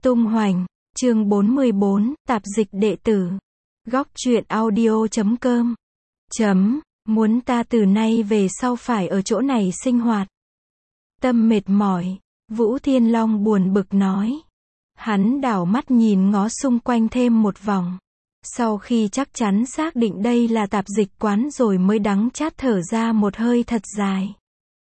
Tung hoành, chương 44, tạp dịch đệ tử. Góc truyện audio.com. Muốn ta từ nay về sau phải ở chỗ này sinh hoạt. Tâm mệt mỏi, Vũ Thiên Long buồn bực nói. Hắn đảo mắt nhìn ngó xung quanh thêm một vòng. Sau khi chắc chắn xác định đây là tạp dịch quán rồi mới đắng chát thở ra một hơi thật dài.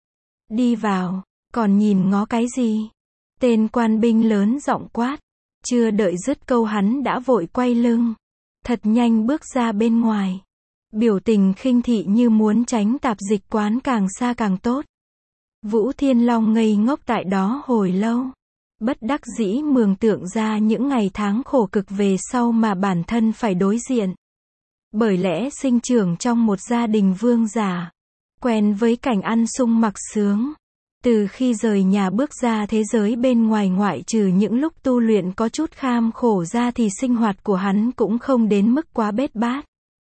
Đi vào, còn nhìn ngó cái gì? Tên quan binh lớn giọng quát. Chưa đợi dứt câu hắn đã vội quay lưng. Thật nhanh bước ra bên ngoài. Biểu tình khinh thị như muốn tránh tạp dịch quán càng xa càng tốt. Vũ Thiên Long ngây ngốc tại đó hồi lâu. Bất đắc dĩ mường tượng ra những ngày tháng khổ cực về sau mà bản thân phải đối diện. Bởi lẽ sinh trưởng trong một gia đình vương giả. Quen với cảnh ăn sung mặc sướng. Từ khi rời nhà bước ra thế giới bên ngoài ngoại trừ những lúc tu luyện có chút kham khổ ra thì sinh hoạt của hắn cũng không đến mức quá bết bát.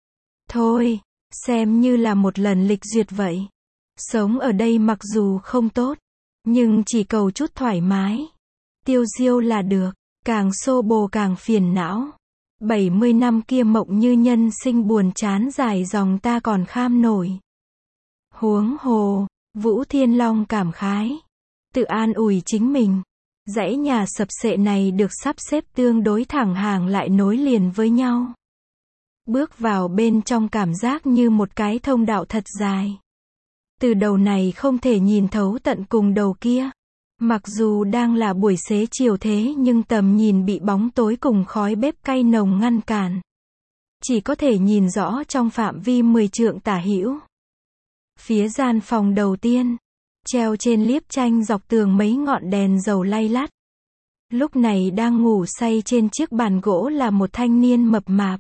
Thôi, xem như là một lần lịch duyệt vậy. Sống ở đây mặc dù không tốt, nhưng chỉ cầu chút thoải mái. Tiêu diêu là được, càng xô bồ càng phiền não. 70 năm kia mộng như nhân sinh buồn chán dài dòng ta còn kham nổi. Huống hồ, Vũ Thiên Long cảm khái. Tự an ủi chính mình. Dãy nhà sập xệ này được sắp xếp tương đối thẳng hàng lại nối liền với nhau. Bước vào bên trong cảm giác như một cái thông đạo thật dài. Từ đầu này không thể nhìn thấu tận cùng đầu kia. Mặc dù đang là buổi xế chiều thế nhưng tầm nhìn bị bóng tối cùng khói bếp cay nồng ngăn cản. Chỉ có thể nhìn rõ trong phạm vi 10 trượng tả hữu. Phía gian phòng đầu tiên, treo trên liếp tranh dọc tường mấy ngọn đèn dầu lay lắt. Lúc này đang ngủ say trên chiếc bàn gỗ là một thanh niên mập mạp.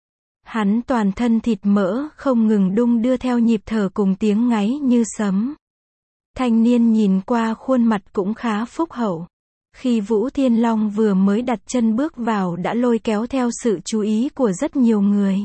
Hắn toàn thân thịt mỡ không ngừng đung đưa theo nhịp thở cùng tiếng ngáy như sấm. Thanh niên nhìn qua khuôn mặt cũng khá phúc hậu. Khi Vũ Thiên Long vừa mới đặt chân bước vào đã lôi kéo theo sự chú ý của rất nhiều người.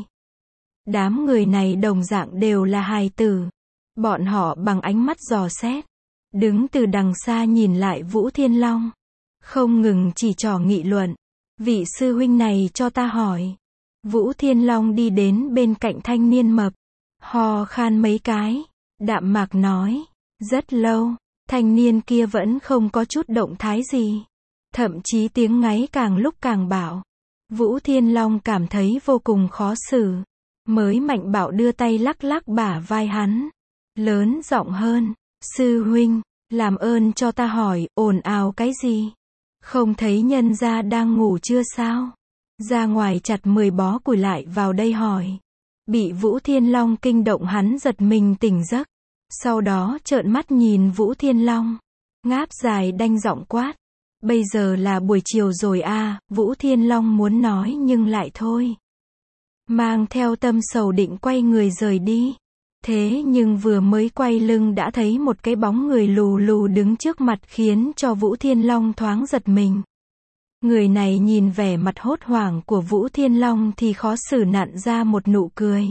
Đám người này đồng dạng đều là hài tử. Bọn họ bằng ánh mắt dò xét. Đứng từ đằng xa nhìn lại Vũ Thiên Long. Không ngừng chỉ trỏ nghị luận. Vị sư huynh này cho ta hỏi. Vũ Thiên Long đi đến bên cạnh thanh niên mập. Ho khan mấy cái. Đạm mạc nói. Rất lâu, thanh niên kia vẫn không có chút động thái gì. Thậm chí tiếng ngáy càng lúc càng bạo. Vũ Thiên Long cảm thấy vô cùng khó xử. Mới mạnh bạo đưa tay lắc lắc bả vai hắn. Lớn giọng hơn. Sư huynh, làm ơn cho ta hỏi, ồn ào cái gì? Không thấy nhân gia đang ngủ chưa sao? Ra ngoài chặt 10 bó củi lại vào đây hỏi. Bị Vũ Thiên Long kinh động hắn giật mình tỉnh giấc. Sau đó trợn mắt nhìn Vũ Thiên Long. Ngáp dài đanh giọng quát. Bây giờ là buổi chiều rồi à, Vũ Thiên Long muốn nói nhưng lại thôi. Mang theo tâm sầu định quay người rời đi. Thế nhưng vừa mới quay lưng đã thấy một cái bóng người lù lù đứng trước mặt khiến cho Vũ Thiên Long thoáng giật mình. Người này nhìn vẻ mặt hốt hoảng của Vũ Thiên Long thì khó xử nặn ra một nụ cười.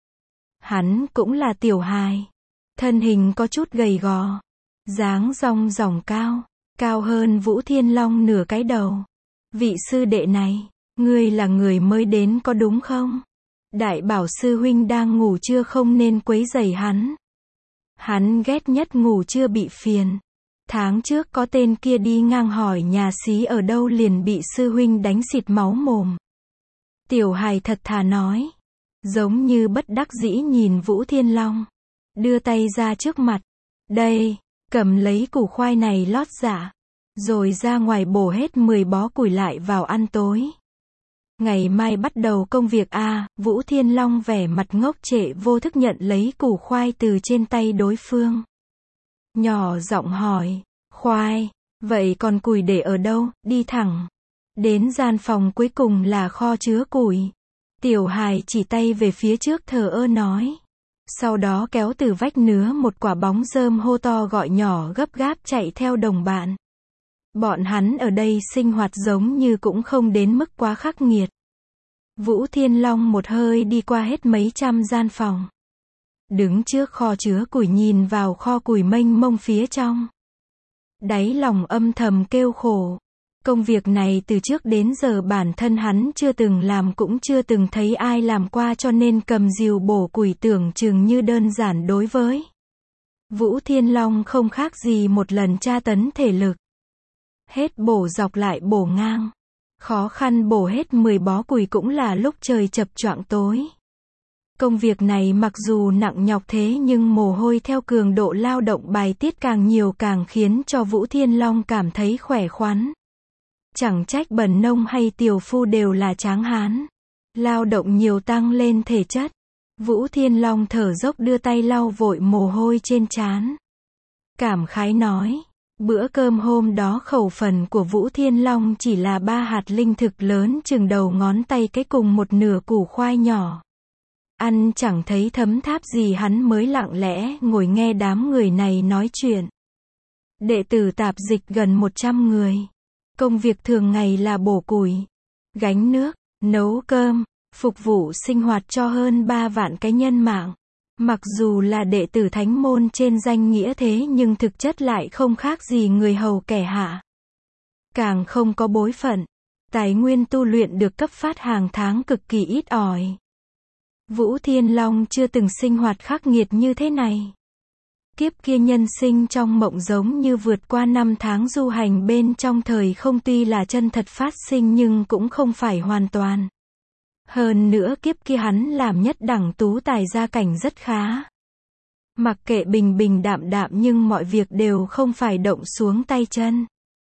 Hắn cũng là tiểu hài. Thân hình có chút gầy gò. Dáng rong ròng cao. Cao hơn Vũ Thiên Long nửa cái đầu. Vị sư đệ này, ngươi là người mới đến có đúng không? Đại bảo sư huynh đang ngủ trưa không nên quấy rầy hắn. Hắn ghét nhất ngủ trưa bị phiền. Tháng trước có tên kia đi ngang hỏi nhà xí ở đâu liền bị sư huynh đánh xịt máu mồm. Tiểu hài thật thà nói. Giống như bất đắc dĩ nhìn Vũ Thiên Long. Đưa tay ra trước mặt. Đây, cầm lấy củ khoai này lót dạ. Rồi ra ngoài bổ hết 10 bó củi lại vào ăn tối. Ngày mai bắt đầu công việc à, Vũ Thiên Long vẻ mặt ngốc trệ vô thức nhận lấy củ khoai từ trên tay đối phương. Nhỏ giọng hỏi, khoai, vậy còn củi để ở đâu, đi thẳng. Đến gian phòng cuối cùng là kho chứa củi. Tiểu hài chỉ tay về phía trước thờ ơ nói. Sau đó kéo từ vách nứa một quả bóng rơm hô to gọi nhỏ gấp gáp chạy theo đồng bạn. Bọn hắn ở đây sinh hoạt giống như cũng không đến mức quá khắc nghiệt. Vũ Thiên Long một hơi đi qua hết mấy trăm gian phòng. Đứng trước kho chứa củi nhìn vào kho củi mênh mông phía trong. Đáy lòng âm thầm kêu khổ. Công việc này từ trước đến giờ bản thân hắn chưa từng làm cũng chưa từng thấy ai làm qua cho nên cầm rìu bổ củi tưởng chừng như đơn giản đối với Vũ Thiên Long không khác gì một lần tra tấn thể lực. Hết bổ dọc lại bổ ngang. Khó khăn bổ hết 10 bó củi cũng là lúc trời chập choạng tối. Công việc này mặc dù nặng nhọc thế nhưng mồ hôi theo cường độ lao động bài tiết càng nhiều càng khiến cho Vũ Thiên Long cảm thấy khỏe khoắn. Chẳng trách bần nông hay tiểu phu đều là tráng hán. Lao động nhiều tăng lên thể chất. Vũ Thiên Long thở dốc đưa tay lau vội mồ hôi trên trán. Cảm khái nói, bữa cơm hôm đó khẩu phần của Vũ Thiên Long chỉ là 3 hạt linh thực lớn chừng đầu ngón tay cái cùng một nửa củ khoai nhỏ. Ăn chẳng thấy thấm tháp gì hắn mới lặng lẽ ngồi nghe đám người này nói chuyện. Đệ tử tạp dịch gần 100 người. Công việc thường ngày là bổ củi, gánh nước, nấu cơm, phục vụ sinh hoạt cho hơn 3 vạn cái nhân mạng. Mặc dù là đệ tử thánh môn trên danh nghĩa thế nhưng thực chất lại không khác gì người hầu kẻ hạ. Càng không có bối phận. Tài nguyên tu luyện được cấp phát hàng tháng cực kỳ ít ỏi. Vũ Thiên Long chưa từng sinh hoạt khắc nghiệt như thế này. Kiếp kia nhân sinh trong mộng giống như vượt qua 5 tháng du hành bên trong thời không, tuy là chân thật phát sinh nhưng cũng không phải hoàn toàn. Hơn nữa kiếp kia hắn làm nhất đẳng tú tài gia cảnh rất khá. Mặc kệ bình bình đạm đạm nhưng mọi việc đều không phải động xuống tay chân.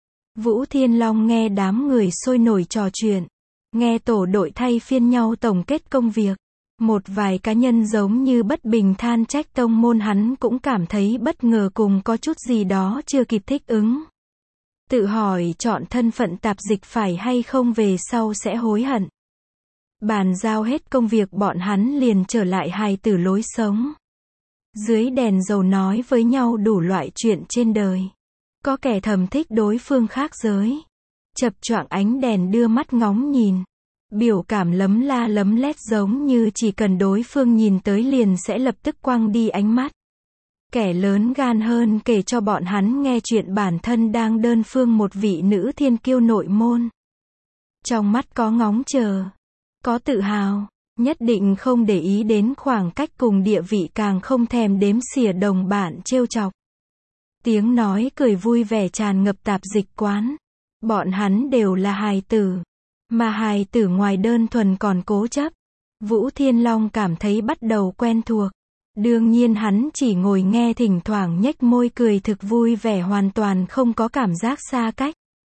Vũ Thiên Long nghe đám người sôi nổi trò chuyện. Nghe tổ đội thay phiên nhau tổng kết công việc. Một vài cá nhân giống như bất bình than trách tông môn hắn cũng cảm thấy bất ngờ cùng có chút gì đó chưa kịp thích ứng. Tự hỏi chọn thân phận tạp dịch phải hay không về sau sẽ hối hận. Bàn giao hết công việc bọn hắn liền trở lại hài tử lối sống. Dưới đèn dầu nói với nhau đủ loại chuyện trên đời. Có kẻ thầm thích đối phương khác giới. Chập choạng ánh đèn đưa mắt ngóng nhìn. Biểu cảm lấm la lấm lét giống như chỉ cần đối phương nhìn tới liền sẽ lập tức quăng đi ánh mắt. Kẻ lớn gan hơn kể cho bọn hắn nghe chuyện bản thân đang đơn phương một vị nữ thiên kiêu nội môn. Trong mắt có ngóng chờ, có tự hào, nhất định không để ý đến khoảng cách cùng địa vị, càng không thèm đếm xỉa đồng bạn trêu chọc. Tiếng nói cười vui vẻ tràn ngập tạp dịch quán. Bọn hắn đều là hài tử. Mà hài tử ngoài đơn thuần còn cố chấp. Vũ Thiên Long cảm thấy bắt đầu quen thuộc. Đương nhiên hắn chỉ ngồi nghe thỉnh thoảng nhếch môi cười thực vui vẻ, hoàn toàn không có cảm giác xa cách.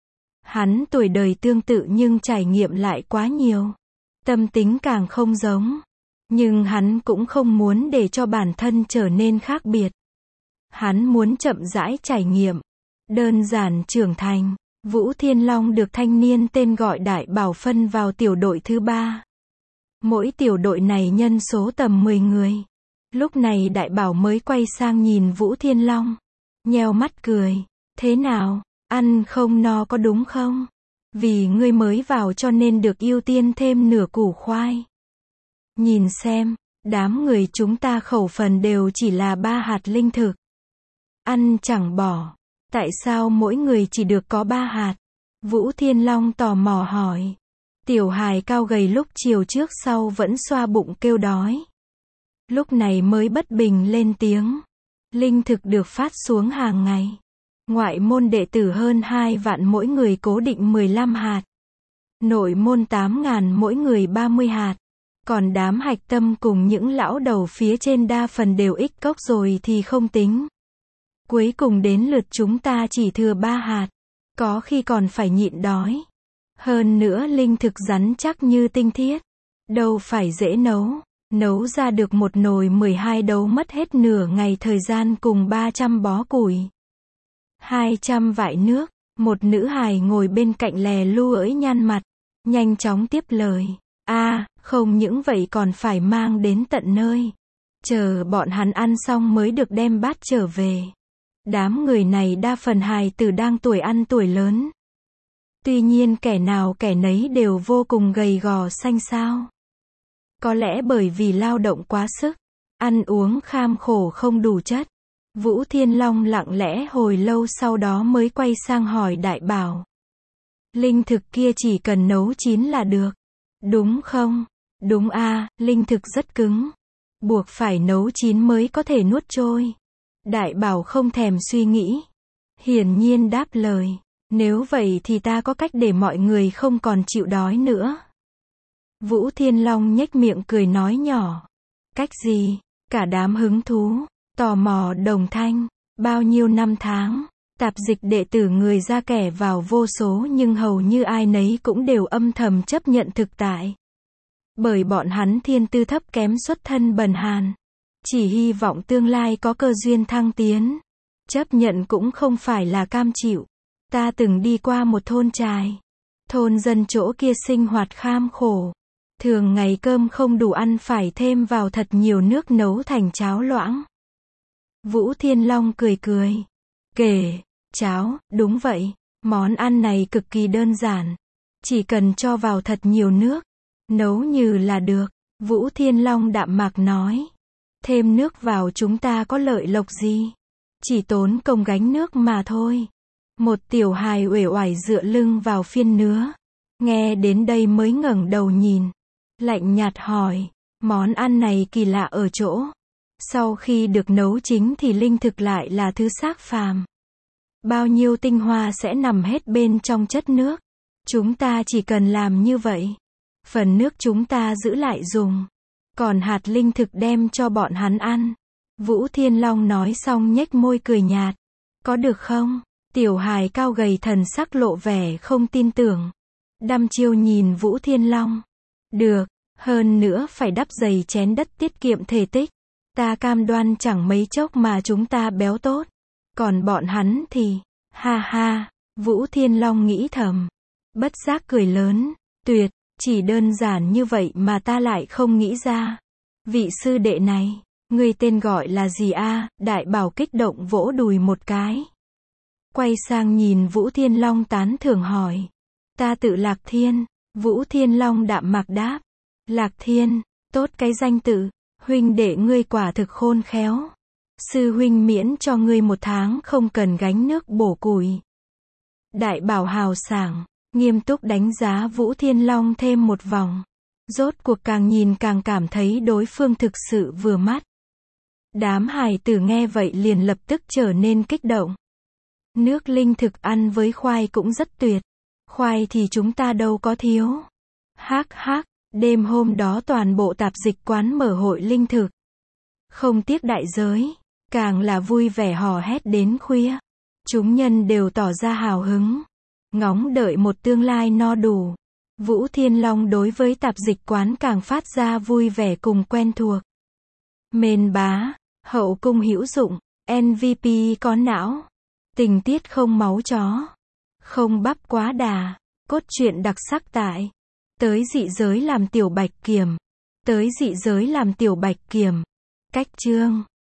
Hắn tuổi đời tương tự nhưng trải nghiệm lại quá nhiều. Tâm tính càng không giống. Nhưng hắn cũng không muốn để cho bản thân trở nên khác biệt. Hắn muốn chậm rãi trải nghiệm. Đơn giản trưởng thành. Vũ Thiên Long được thanh niên tên gọi Đại Bảo phân vào tiểu đội thứ 3. Mỗi tiểu đội này nhân số tầm 10 người. Lúc này Đại Bảo mới quay sang nhìn Vũ Thiên Long. Nheo mắt cười. Thế nào, ăn không no có đúng không? Vì ngươi mới vào cho nên được ưu tiên thêm nửa củ khoai. Nhìn xem, đám người chúng ta khẩu phần đều chỉ là 3 hạt linh thực. Ăn chẳng bỏ. Tại sao mỗi người chỉ được có 3 hạt? Vũ Thiên Long tò mò hỏi. Tiểu hài cao gầy lúc chiều trước sau vẫn xoa bụng kêu đói. Lúc này mới bất bình lên tiếng. Linh thực được phát xuống hàng ngày. Ngoại môn đệ tử hơn 2 vạn mỗi người cố định 15 hạt. Nội môn 8.000 mỗi người 30 hạt. Còn đám hạch tâm cùng những lão đầu phía trên đa phần đều ích cốc rồi thì không tính. Cuối cùng đến lượt chúng ta chỉ thừa 3 hạt. Có khi còn phải nhịn đói. Hơn nữa linh thực rắn chắc như tinh thiết. Đâu phải dễ nấu. Nấu ra được một nồi 12 đấu mất hết nửa ngày thời gian cùng 300 bó củi. 200 vại nước. Một nữ hài ngồi bên cạnh lè lú ỡi nhăn mặt. Nhanh chóng tiếp lời. Không những vậy còn phải mang đến tận nơi. Chờ bọn hắn ăn xong mới được đem bát trở về. Đám người này đa phần hài tử đang tuổi ăn tuổi lớn. Tuy nhiên kẻ nào kẻ nấy đều vô cùng gầy gò xanh xao. Có lẽ bởi vì lao động quá sức, ăn uống kham khổ không đủ chất. Vũ Thiên Long lặng lẽ hồi lâu sau đó mới quay sang hỏi Đại Bảo. Linh thực kia chỉ cần nấu chín là được. Đúng không? Đúng a, linh thực rất cứng. Buộc phải nấu chín mới có thể nuốt trôi. Đại Bảo không thèm suy nghĩ. Hiển nhiên đáp lời. Nếu vậy thì ta có cách để mọi người không còn chịu đói nữa. Vũ Thiên Long nhếch miệng cười nói nhỏ. Cách gì? Cả đám hứng thú, tò mò đồng thanh. Bao nhiêu năm tháng, tạp dịch đệ tử người ra kẻ vào vô số nhưng hầu như ai nấy cũng đều âm thầm chấp nhận thực tại. Bởi bọn hắn thiên tư thấp kém xuất thân bần hàn. Chỉ hy vọng tương lai có cơ duyên thăng tiến. Chấp nhận cũng không phải là cam chịu. Ta từng đi qua một thôn trài. Thôn dân chỗ kia sinh hoạt kham khổ. Thường ngày cơm không đủ ăn phải thêm vào thật nhiều nước nấu thành cháo loãng. Vũ Thiên Long cười cười. Kể, cháo, đúng vậy. Món ăn này cực kỳ đơn giản. Chỉ cần cho vào thật nhiều nước. Nấu như là được. Vũ Thiên Long đạm mạc nói. Thêm nước vào chúng ta có lợi lộc gì? Chỉ tốn công gánh nước mà thôi. Một tiểu hài uể oải dựa lưng vào phiên nứa. Nghe đến đây mới ngẩng đầu nhìn. Lạnh nhạt hỏi. Món ăn này kỳ lạ ở chỗ. Sau khi được nấu chín thì linh thực lại là thứ xác phàm. Bao nhiêu tinh hoa sẽ nằm hết bên trong chất nước. Chúng ta chỉ cần làm như vậy. Phần nước chúng ta giữ lại dùng. Còn hạt linh thực đem cho bọn hắn ăn. Vũ Thiên Long nói xong nhếch môi cười nhạt. Có được không? Tiểu hài cao gầy thần sắc lộ vẻ không tin tưởng. Đăm chiêu nhìn Vũ Thiên Long. Được, hơn nữa phải đắp giày chén đất tiết kiệm thể tích. Ta cam đoan chẳng mấy chốc mà chúng ta béo tốt. Còn bọn hắn thì, ha ha, Vũ Thiên Long nghĩ thầm. Bất giác cười lớn, tuyệt, chỉ đơn giản như vậy mà ta lại không nghĩ ra. Vị sư đệ này, người tên gọi là gì a? Đại Bảo kích động vỗ đùi một cái. Quay sang nhìn Vũ Thiên Long tán thưởng hỏi. Ta tự Lạc Thiên. Vũ Thiên Long đạm mạc đáp. Lạc Thiên, tốt cái danh tự. Huynh đệ ngươi quả thực khôn khéo. Sư huynh miễn cho ngươi 1 tháng không cần gánh nước bổ củi. Đại Bảo hào sảng, nghiêm túc đánh giá Vũ Thiên Long thêm một vòng. Rốt cuộc càng nhìn càng cảm thấy đối phương thực sự vừa mắt. Đám hài tử nghe vậy liền lập tức trở nên kích động. Nước linh thực ăn với khoai cũng rất tuyệt. Khoai thì chúng ta đâu có thiếu. Hắc hắc, đêm hôm đó toàn bộ tạp dịch quán mở hội linh thực. Không tiếc đại giới, càng là vui vẻ hò hét đến khuya. Chúng nhân đều tỏ ra hào hứng, ngóng đợi một tương lai no đủ. Vũ Thiên Long đối với tạp dịch quán càng phát ra vui vẻ cùng quen thuộc. Mên bá, hậu cung hữu dụng, MVP có não, tình tiết không máu chó, không bắp quá đà, cốt truyện đặc sắc tại Tới dị giới làm tiểu bạch kiểm. Tới dị giới làm tiểu bạch kiểm. Cách chương